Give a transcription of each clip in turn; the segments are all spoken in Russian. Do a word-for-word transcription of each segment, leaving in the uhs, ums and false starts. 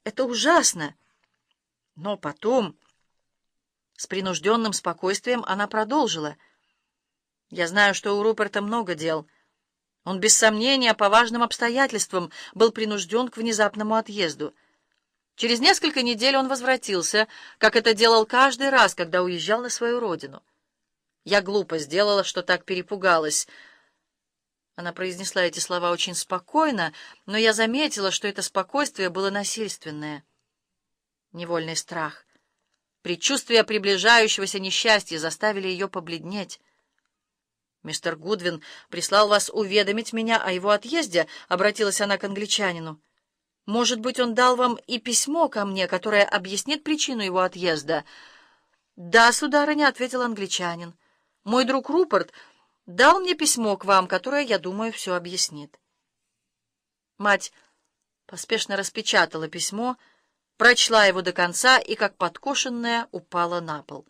Это ужасно!» Но потом, с принужденным спокойствием, она продолжила. «Я знаю, что у Руперта много дел. Он, без сомнения, по важным обстоятельствам был принужден к внезапному отъезду. Через несколько недель он возвратился, как это делал каждый раз, когда уезжал на свою родину. Я глупо сделала, что так перепугалась». Она произнесла эти слова очень спокойно, но я заметила, что это спокойствие было насильственное. Невольный страх, предчувствие приближающегося несчастья заставили ее побледнеть. «Мистер Гудвин прислал вас уведомить меня о его отъезде», — обратилась она к англичанину. «Может быть, он дал вам и письмо ко мне, которое объяснит причину его отъезда?» «Да, сударыня», — ответил англичанин. «Мой друг Руперт дал мне письмо к вам, которое, я думаю, все объяснит». Мать поспешно распечатала письмо, прочла его до конца и, как подкошенная, упала на пол.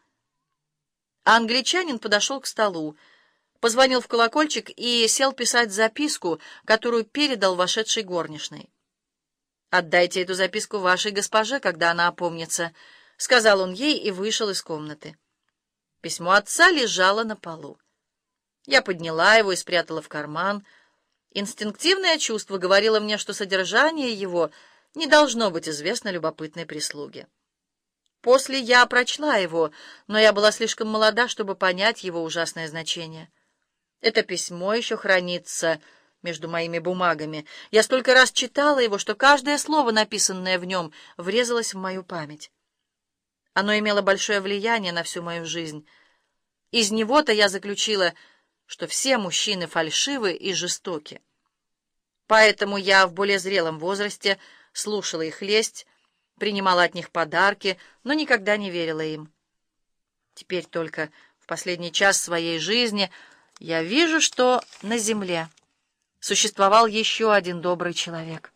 А англичанин подошел к столу, позвонил в колокольчик и сел писать записку, которую передал вошедшей горничной. «Отдайте эту записку вашей госпоже, когда она опомнится», — сказал он ей и вышел из комнаты. Письмо отца лежало на полу. Я подняла его и спрятала в карман. Инстинктивное чувство говорило мне, что содержание его не должно быть известно любопытной прислуге. После я прочла его, но я была слишком молода, чтобы понять его ужасное значение. Это письмо еще хранится между моими бумагами. Я столько раз читала его, что каждое слово, написанное в нем, врезалось в мою память. Оно имело большое влияние на всю мою жизнь. Из него-то я заключила, что все мужчины фальшивы и жестоки. Поэтому я в более зрелом возрасте слушала их лесть, принимала от них подарки, но никогда не верила им. Теперь только в последний час своей жизни я вижу, что на земле существовал еще один добрый человек.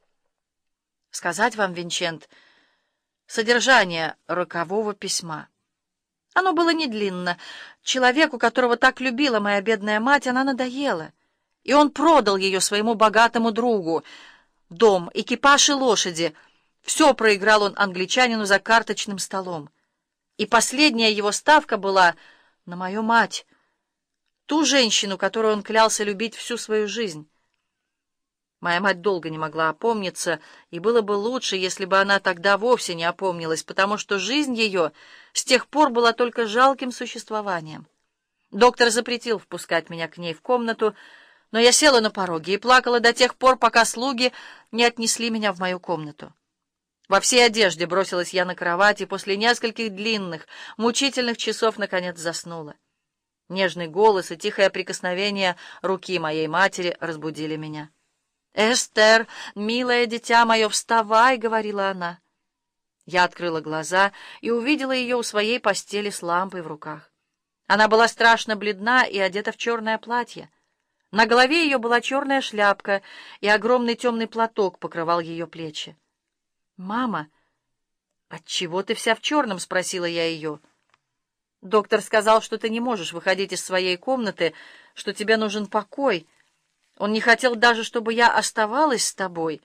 Сказать вам, Винчент, содержание рокового письма. Оно было не длинно. Человеку, которого так любила моя бедная мать, она надоела, и он продал ее своему богатому другу. Дом, экипаж и лошади — все проиграл он англичанину за карточным столом. И последняя его ставка была на мою мать, ту женщину, которую он клялся любить всю свою жизнь. Моя мать долго не могла опомниться, и было бы лучше, если бы она тогда вовсе не опомнилась, потому что жизнь ее с тех пор была только жалким существованием. Доктор запретил впускать меня к ней в комнату, но я села на пороге и плакала до тех пор, пока слуги не отнесли меня в мою комнату. Во всей одежде бросилась я на кровать, и после нескольких длинных, мучительных часов наконец заснула. Нежный голос и тихое прикосновение руки моей матери разбудили меня. «Эстер, милое дитя мое, вставай!» — говорила она. Я открыла глаза и увидела ее у своей постели с лампой в руках. Она была страшно бледна и одета в черное платье. На голове ее была черная шляпка, и огромный темный платок покрывал ее плечи. «Мама, отчего ты вся в черном?» — спросила я ее. «Доктор сказал, что ты не можешь выходить из своей комнаты, что тебе нужен покой. Он не хотел даже, чтобы я оставалась с тобой».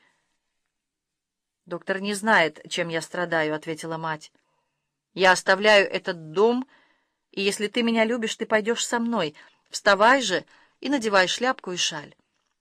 «Доктор не знает, чем я страдаю», — ответила мать. «Я оставляю этот дом, и если ты меня любишь, ты пойдешь со мной. Вставай же и надевай шляпку и шаль».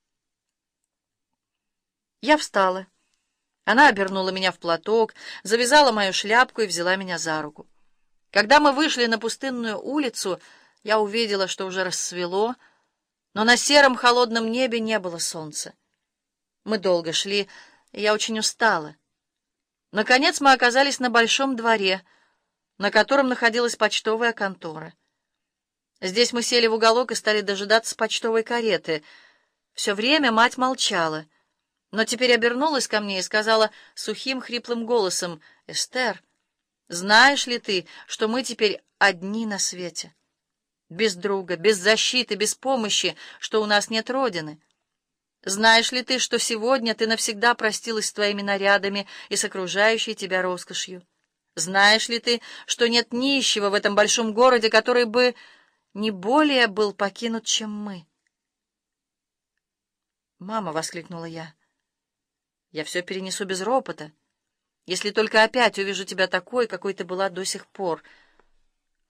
Я встала. Она обернула меня в платок, завязала мою шляпку и взяла меня за руку. Когда мы вышли на пустынную улицу, я увидела, что уже рассвело, но на сером холодном небе не было солнца. Мы долго шли, и я очень устала. Наконец мы оказались на большом дворе, на котором находилась почтовая контора. Здесь мы сели в уголок и стали дожидаться почтовой кареты. Все время мать молчала, но теперь обернулась ко мне и сказала сухим, хриплым голосом: «Эстер, знаешь ли ты, что мы теперь одни на свете? Без друга, без защиты, без помощи, что у нас нет родины. Знаешь ли ты, что сегодня ты навсегда простилась с твоими нарядами и с окружающей тебя роскошью? Знаешь ли ты, что нет нищего в этом большом городе, который бы не более был покинут, чем мы?» «Мама!» — воскликнула я. «Я все перенесу без ропота. Если только опять увижу тебя такой, какой ты была до сих пор.